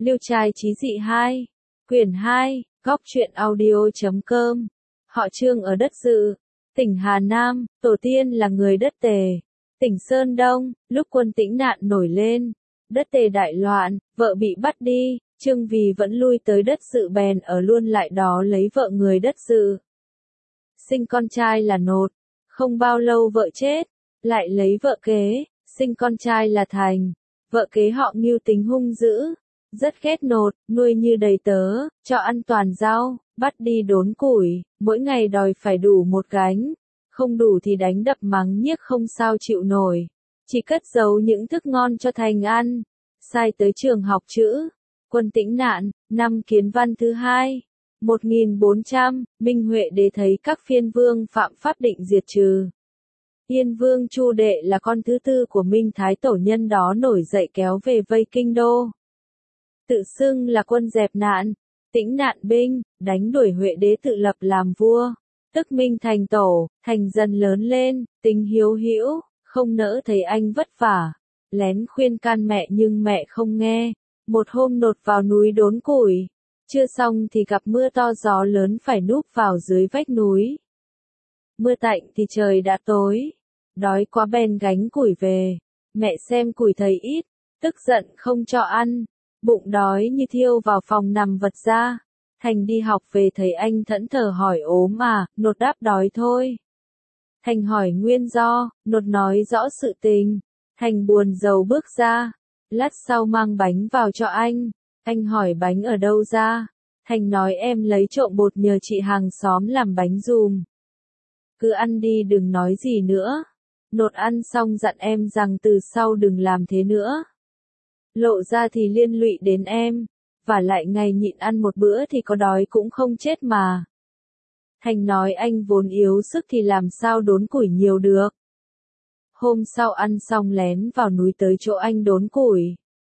Liêu trai chí dị 2. Quyển 2, góc truyện audio.com. Họ Trương ở đất Dự, tỉnh Hà Nam, tổ tiên là người đất Tề. Tỉnh Sơn Đông, lúc quân Tĩnh Nạn nổi lên, đất Tề đại loạn, vợ bị bắt đi, Trương vì vẫn lui tới đất Dự bèn ở luôn lại đó lấy vợ người đất Dự. Sinh con trai là Nột, không bao lâu vợ chết, lại lấy vợ kế, sinh con trai là Thành. Vợ kế họ Ngưu tính hung dữ, rất ghét Nột, nuôi như đầy tớ, cho ăn toàn rau, bắt đi đốn củi, mỗi ngày đòi phải đủ một gánh, không đủ thì đánh đập mắng nhiếc không sao chịu nổi, chỉ cất giấu những thức ngon cho Thành ăn, sai tới trường học chữ. Quân Tĩnh Nạn, năm Kiến Văn thứ 2, 1400, Minh Huệ Đế thấy các phiên vương phạm pháp định diệt trừ. Yên Vương Chu Đệ là con thứ tư của Minh Thái Tổ nhân đó nổi dậy kéo về vây kinh đô. Tự xưng là quân dẹp nạn, Tĩnh Nạn binh, đánh đuổi Huệ Đế tự lập làm vua, tức Minh thành tổ. Thành dần lớn lên, tính hiếu hữu, không nỡ thấy anh vất vả, lén khuyên can mẹ nhưng mẹ không nghe. Một hôm Nột vào núi đốn củi, chưa xong thì gặp mưa to gió lớn phải núp vào dưới vách núi. Mưa tạnh thì trời đã tối, đói quá bèn gánh củi về, mẹ xem củi thấy ít, tức giận không cho ăn, bụng đói như thiêu vào phòng nằm vật ra. Thành đi học về thấy anh thẫn thờ hỏi ốm à, Nột đáp đói thôi. Thành hỏi nguyên do, Nột nói rõ sự tình. Thành buồn rầu bước ra, lát sau mang bánh vào cho anh hỏi bánh ở đâu ra. Thành nói em lấy trộm bột nhờ chị hàng xóm làm bánh dùm. Cứ ăn đi đừng nói gì nữa. Nột ăn xong dặn em rằng từ sau đừng làm thế nữa. Lộ ra thì liên lụy đến em, và lại ngày nhịn ăn một bữa thì có đói cũng không chết mà. Thành nói anh vốn yếu sức thì làm sao đốn củi nhiều được. Hôm sau ăn xong lén vào núi tới chỗ anh đốn củi.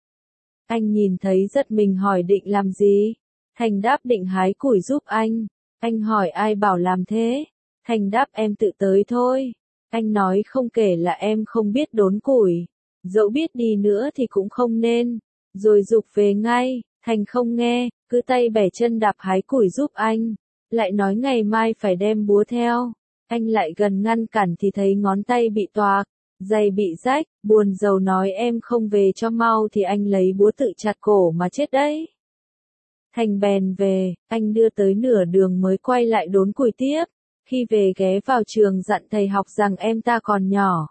Anh nhìn thấy giật mình hỏi định làm gì? Thành đáp định hái củi giúp anh. Anh hỏi ai bảo làm thế? Thành đáp em tự tới thôi. Anh nói không kể là em không biết đốn củi. Dẫu biết đi nữa thì cũng không nên. Rồi giục về ngay. Thành không nghe, cứ tay bẻ chân đạp hái củi giúp anh. Lại nói ngày mai phải đem búa theo. Anh lại gần ngăn cản thì thấy ngón tay bị toạc, giày bị rách, buồn rầu nói em không về cho mau thì anh lấy búa tự chặt cổ mà chết đấy. Thành bèn về, anh đưa tới nửa đường mới quay lại đốn củi tiếp. Khi về ghé vào trường dặn thầy học rằng em ta còn nhỏ.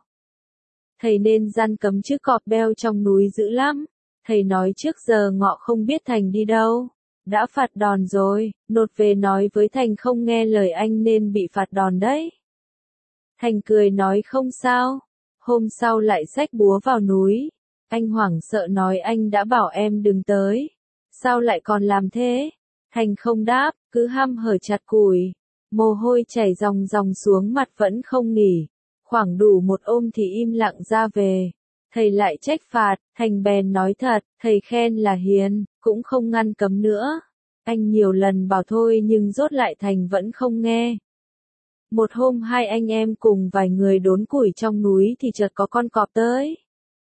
Thầy nên gian cấm chứ cọp beo trong núi dữ lắm. Thầy nói trước giờ ngọ không biết Thành đi đâu. Đã phạt đòn rồi, Nột về nói với Thành không nghe lời anh nên bị phạt đòn đấy. Thành cười nói không sao. Hôm sau lại xách búa vào núi. Anh hoảng sợ nói anh đã bảo em đừng tới. Sao lại còn làm thế? Thành không đáp, cứ hăm hở chặt củi. Mồ hôi chảy ròng ròng xuống mặt vẫn không nghỉ. Khoảng đủ một ôm thì im lặng ra về. Thầy lại trách phạt, Thành bèn nói thật, thầy khen là hiền, cũng không ngăn cấm nữa. Anh nhiều lần bảo thôi nhưng rốt lại Thành vẫn không nghe. Một hôm hai anh em cùng vài người đốn củi trong núi thì chợt có con cọp tới.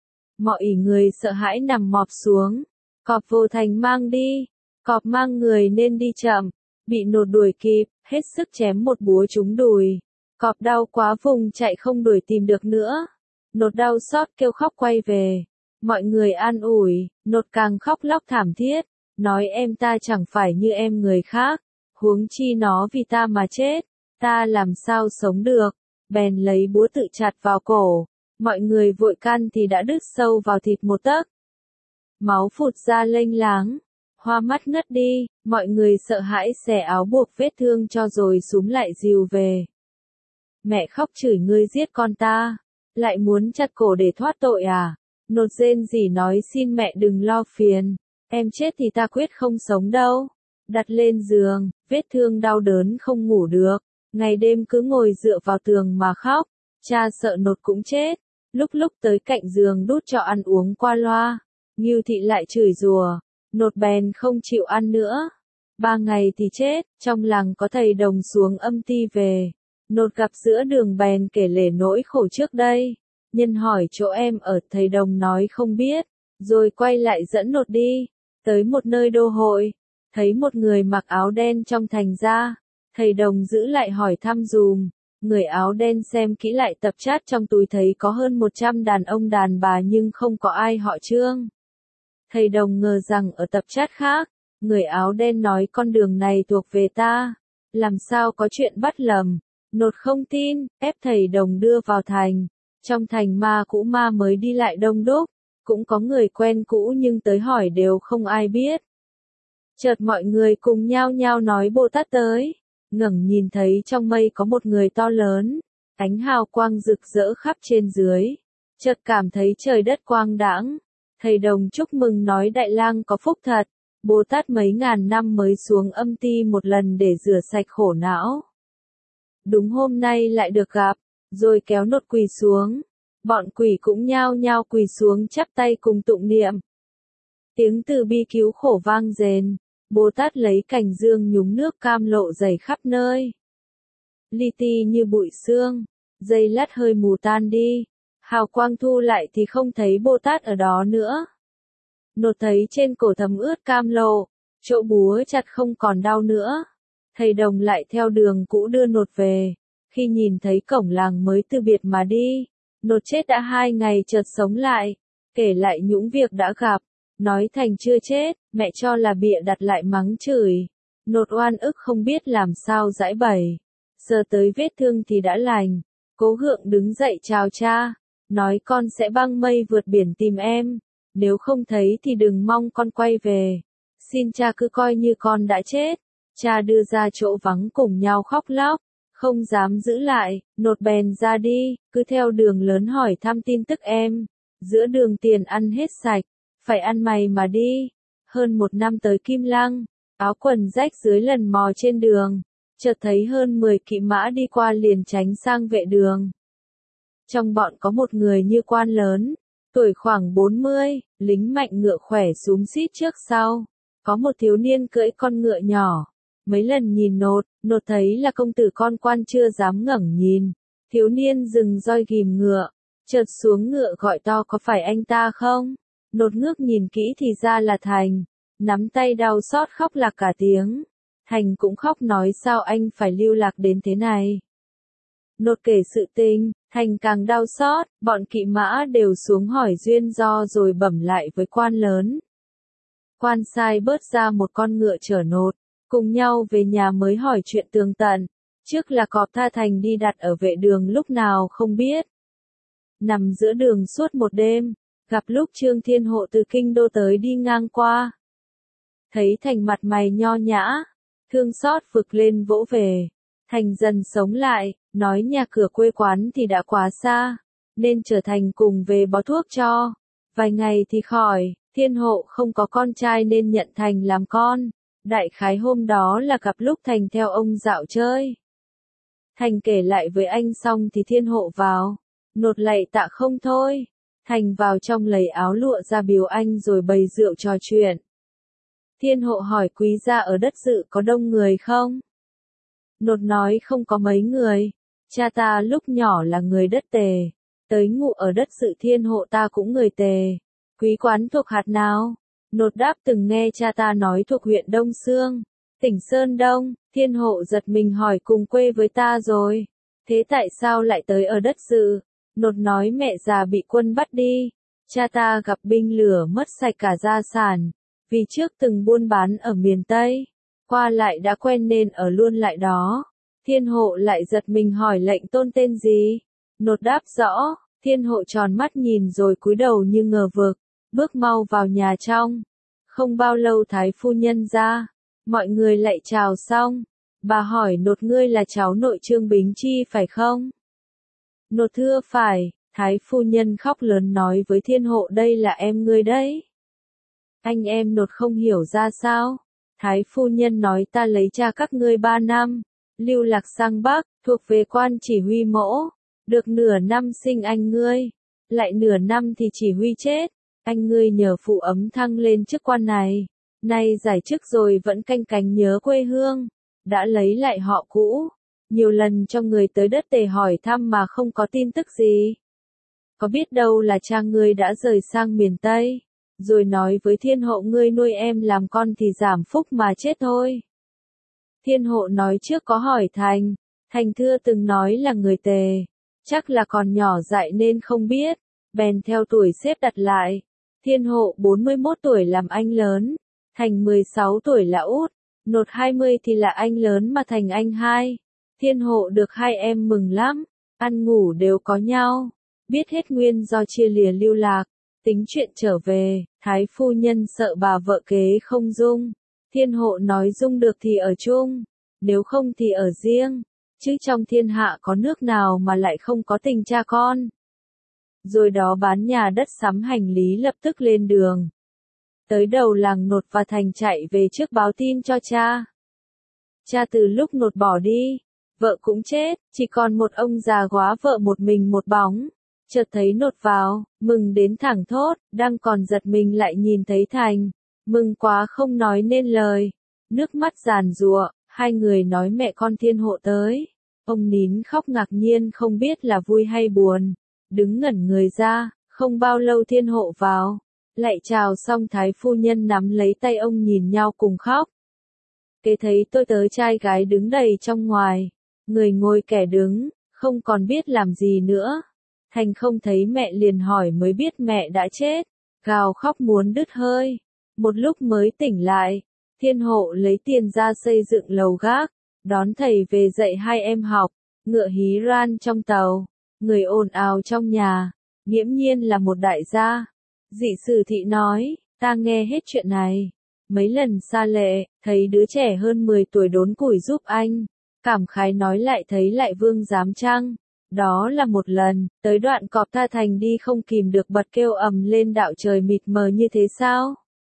Mọi người sợ hãi nằm mọp xuống. Cọp vô Thành mang đi. Cọp mang người nên đi chậm. Bị Nột đuổi kịp, hết sức chém một búa trúng đùi. Cọp đau quá vùng chạy không đuổi tìm được nữa. Nột đau xót kêu khóc quay về. Mọi người an ủi, Nột càng khóc lóc thảm thiết. Nói em ta chẳng phải như em người khác. Huống chi nó vì ta mà chết. Ta làm sao sống được. Bèn lấy búa tự chặt vào cổ. Mọi người vội can thì đã đứt sâu vào thịt một tấc. Máu phụt ra lênh láng. Hoa mắt ngất đi. Mọi người sợ hãi xẻ áo buộc vết thương cho rồi súm lại dìu về. Mẹ khóc chửi ngươi giết con ta. Lại muốn chặt cổ để thoát tội à? Nột rên rỉ nói xin mẹ đừng lo phiền. Em chết thì ta quyết không sống đâu. Đặt lên giường, vết thương đau đớn không ngủ được. Ngày đêm cứ ngồi dựa vào tường mà khóc. Cha sợ Nột cũng chết. Lúc lúc tới cạnh giường đút cho ăn uống qua loa. Ngưu thị lại chửi rủa. Nột bèn không chịu ăn nữa. 3 ngày thì chết. Trong làng có thầy đồng xuống âm ty về. Nột gặp giữa đường bèn kể lể nỗi khổ trước đây. Nhân hỏi chỗ em ở, thầy đồng nói không biết. Rồi quay lại dẫn Nột đi. Tới một nơi đô hội, thấy một người mặc áo đen trong thành ra, thầy Đồng giữ lại hỏi thăm dùm. Người áo đen xem kỹ lại tập chat trong túi thấy có hơn 100 đàn ông đàn bà nhưng không có ai họ Trương. Thầy Đồng ngờ rằng ở tập chat khác, người áo đen nói con đường này thuộc về ta. Làm sao có chuyện bắt lầm. Nột không tin, ép thầy Đồng đưa vào thành. Trong thành ma cũ ma mới đi lại đông đúc. Cũng có người quen cũ nhưng tới hỏi đều không ai biết. Chợt mọi người cùng nhao nhao nói Bồ Tát tới. Ngẩng nhìn thấy trong mây có một người to lớn. Ánh hào quang rực rỡ khắp trên dưới. Chợt cảm thấy trời đất quang đãng. Thầy Đồng chúc mừng nói Đại lang có phúc thật. Bồ Tát mấy ngàn năm mới xuống âm ti một lần để rửa sạch khổ não. Đúng hôm nay lại được gặp, rồi kéo Nột quỳ xuống. Bọn quỷ cũng nhao nhao quỳ xuống chắp tay cùng tụng niệm. Tiếng từ bi cứu khổ vang rền. Bồ Tát lấy cành dương nhúng nước cam lộ dày khắp nơi. Li ti như bụi sương, giây lát hơi mù tan đi. Hào quang thu lại thì không thấy Bồ Tát ở đó nữa. Nột thấy trên cổ thấm ướt cam lộ, chỗ búa chặt không còn đau nữa. Thầy Đồng lại theo đường cũ đưa Nột về. Khi nhìn thấy cổng làng mới từ biệt mà đi, Nột chết đã 2 ngày chợt sống lại, kể lại những việc đã gặp. Nói thành chưa chết, mẹ cho là bịa đặt lại mắng chửi. Nột oan ức không biết làm sao giải bày. Giờ tới vết thương thì đã lành. Cố gượng đứng dậy chào cha. Nói con sẽ băng mây vượt biển tìm em. Nếu không thấy thì đừng mong con quay về. Xin cha cứ coi như con đã chết. Cha đưa ra chỗ vắng cùng nhau khóc lóc. Không dám giữ lại, Nột bèn ra đi, cứ theo đường lớn hỏi thăm tin tức em. Giữa đường tiền ăn hết sạch. Phải ăn mày mà đi. Hơn 1 năm tới Kim Lăng, áo quần rách dưới lần mò trên đường, chợt thấy hơn 10 kỵ mã đi qua liền tránh sang vệ đường. Trong bọn có một người như quan lớn, tuổi khoảng 40, lính mạnh ngựa khỏe xúm xít trước sau. Có một thiếu niên cưỡi con ngựa nhỏ. Mấy lần nhìn Nột thấy là công tử con quan chưa dám ngẩng nhìn. Thiếu niên dừng roi ghìm ngựa, chợt xuống ngựa gọi to có phải anh ta không? Nột ngước nhìn kỹ thì ra là Thành, nắm tay đau xót khóc lạc cả tiếng. Thành cũng khóc nói sao anh phải lưu lạc đến thế này. Nột kể sự tình, Thành càng đau xót, bọn kỵ mã đều xuống hỏi duyên do rồi bẩm lại với quan lớn. Quan sai bớt ra một con ngựa chở Nột, cùng nhau về nhà mới hỏi chuyện tường tận. Trước là cọp tha Thành đi đặt ở vệ đường lúc nào không biết. Nằm giữa đường suốt một đêm. Gặp lúc Trương Thiên Hộ từ kinh đô tới đi ngang qua. Thấy Thành mặt mày nho nhã, thương xót vực lên vỗ về. Thành dần sống lại, nói nhà cửa quê quán thì đã quá xa, nên trở Thành cùng về bó thuốc cho. Vài ngày thì khỏi, Thiên Hộ không có con trai nên nhận Thành làm con. Đại khái hôm đó là gặp lúc Thành theo ông dạo chơi. Thành kể lại với anh xong thì Thiên Hộ vào. Nột lạy tạ không thôi. Thành vào trong lấy áo lụa ra biếu anh rồi bày rượu trò chuyện. Thiên Hộ hỏi quý gia ở đất dự có đông người không? Nột nói không có mấy người. Cha ta lúc nhỏ là người đất Tề. Tới ngụ ở đất dự Thiên Hộ ta cũng người Tề. Quý quán thuộc hạt nào? Nột đáp từng nghe cha ta nói thuộc huyện Đông Xương, tỉnh Sơn Đông. Thiên Hộ giật mình hỏi cùng quê với ta rồi. Thế tại sao lại tới ở đất dự? Nột nói mẹ già bị quân bắt đi. Cha ta gặp binh lửa mất sạch cả gia sản. Vì trước từng buôn bán ở miền Tây. Qua lại đã quen nên ở luôn lại đó. Thiên Hộ lại giật mình hỏi lệnh tôn tên gì? Nột đáp rõ. Thiên Hộ tròn mắt nhìn rồi cúi đầu như ngờ vực. Bước mau vào nhà trong. Không bao lâu Thái phu nhân ra. Mọi người lại chào xong. Bà hỏi Nột ngươi là cháu nội Trương Bính Chi phải không? Nột thưa phải. Thái phu nhân khóc lớn nói với Thiên Hộ đây là em ngươi đấy. Anh em Nột không hiểu ra sao. Thái phu nhân nói ta lấy cha các ngươi 3 năm. Lưu lạc sang Bắc, thuộc về quan chỉ huy mỗ. Được nửa năm sinh anh ngươi. Lại nửa năm thì chỉ huy chết. Anh ngươi nhờ phụ ấm thăng lên chức quan này. Nay giải chức rồi vẫn canh cánh nhớ quê hương. Đã lấy lại họ cũ. Nhiều lần cho người tới đất Tề hỏi thăm mà không có tin tức gì. Có biết đâu là cha ngươi đã rời sang miền Tây. rồi nói với thiên hộ ngươi nuôi em làm con thì giảm phúc mà chết thôi. Thiên hộ nói trước có hỏi Thành, Thành thưa từng nói là người Tề, chắc là còn nhỏ dại nên không biết, bèn theo tuổi xếp đặt lại. Thiên hộ 41 tuổi làm anh lớn, Thành 16 tuổi là út, Nột 20 thì là anh lớn mà Thành anh hai. Thiên hộ được hai em mừng lắm, ăn ngủ đều có nhau, biết hết nguyên do chia lìa lưu lạc, tính chuyện trở về, thái phu nhân sợ bà vợ kế không dung. Thiên hộ nói dung được thì ở chung, nếu không thì ở riêng, chứ trong thiên hạ có nước nào mà lại không có tình cha con. Rồi đó bán nhà đất sắm hành lý lập tức lên đường. Tới đầu làng Nột và Thành chạy về trước báo tin cho cha. Cha từ lúc Nột bỏ đi, vợ cũng chết, chỉ còn một ông già góa vợ một mình một bóng. Chợt thấy Nột vào, mừng đến thẳng thốt, đang còn giật mình lại nhìn thấy Thành, mừng quá không nói nên lời, nước mắt giàn giụa, hai người nói mẹ con thiên hộ tới. Ông nín khóc ngạc nhiên không biết là vui hay buồn, đứng ngẩn người ra, không bao lâu thiên hộ vào, lại chào xong thái phu nhân nắm lấy tay ông nhìn nhau cùng khóc. Kế thấy tôi tớ trai gái đứng đầy trong ngoài, người ngồi kẻ đứng, không còn biết làm gì nữa. Thành không thấy mẹ liền hỏi mới biết mẹ đã chết, gào khóc muốn đứt hơi. Một lúc mới tỉnh lại, thiên hộ lấy tiền ra xây dựng lầu gác, đón thầy về dạy hai em học, ngựa hí ran trong tàu, người ồn ào trong nhà, nghiễm nhiên là một đại gia. Dị Sử Thị nói, ta nghe hết chuyện này. Mấy lần xa lệ, thấy đứa trẻ hơn 10 tuổi đốn củi giúp anh, cảm khái nói lại thấy lại vương dám chăng. Đó là một lần, tới đoạn cọp tha Thành đi không kìm được bật kêu ầm lên đạo trời mịt mờ như thế sao?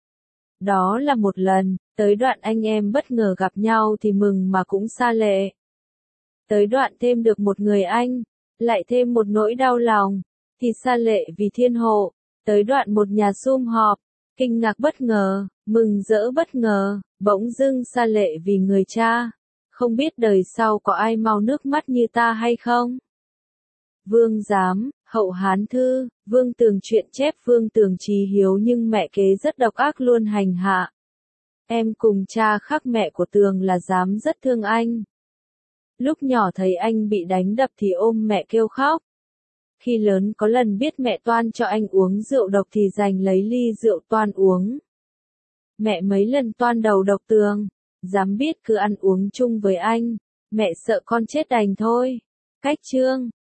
Đó là một lần, tới đoạn anh em bất ngờ gặp nhau thì mừng mà cũng xa lệ. Tới đoạn thêm được một người anh, lại thêm một nỗi đau lòng, thì xa lệ vì thiên hộ. Tới đoạn một nhà sum họp, kinh ngạc bất ngờ, mừng rỡ bất ngờ, bỗng dưng xa lệ vì người cha. Không biết đời sau có ai mau nước mắt như ta hay không? Vương Giám, Hậu Hán Thư, Vương Tường truyện chép Vương Tường trí hiếu nhưng mẹ kế rất độc ác luôn hành hạ. Em cùng cha khác mẹ của Tường là Giám rất thương anh. Lúc nhỏ thấy anh bị đánh đập thì ôm mẹ kêu khóc. Khi lớn có lần biết mẹ toan cho anh uống rượu độc thì giành lấy ly rượu toan uống. Mẹ mấy lần toan đầu độc Tường, Giám biết cứ ăn uống chung với anh, mẹ sợ con chết đành thôi. Cách chương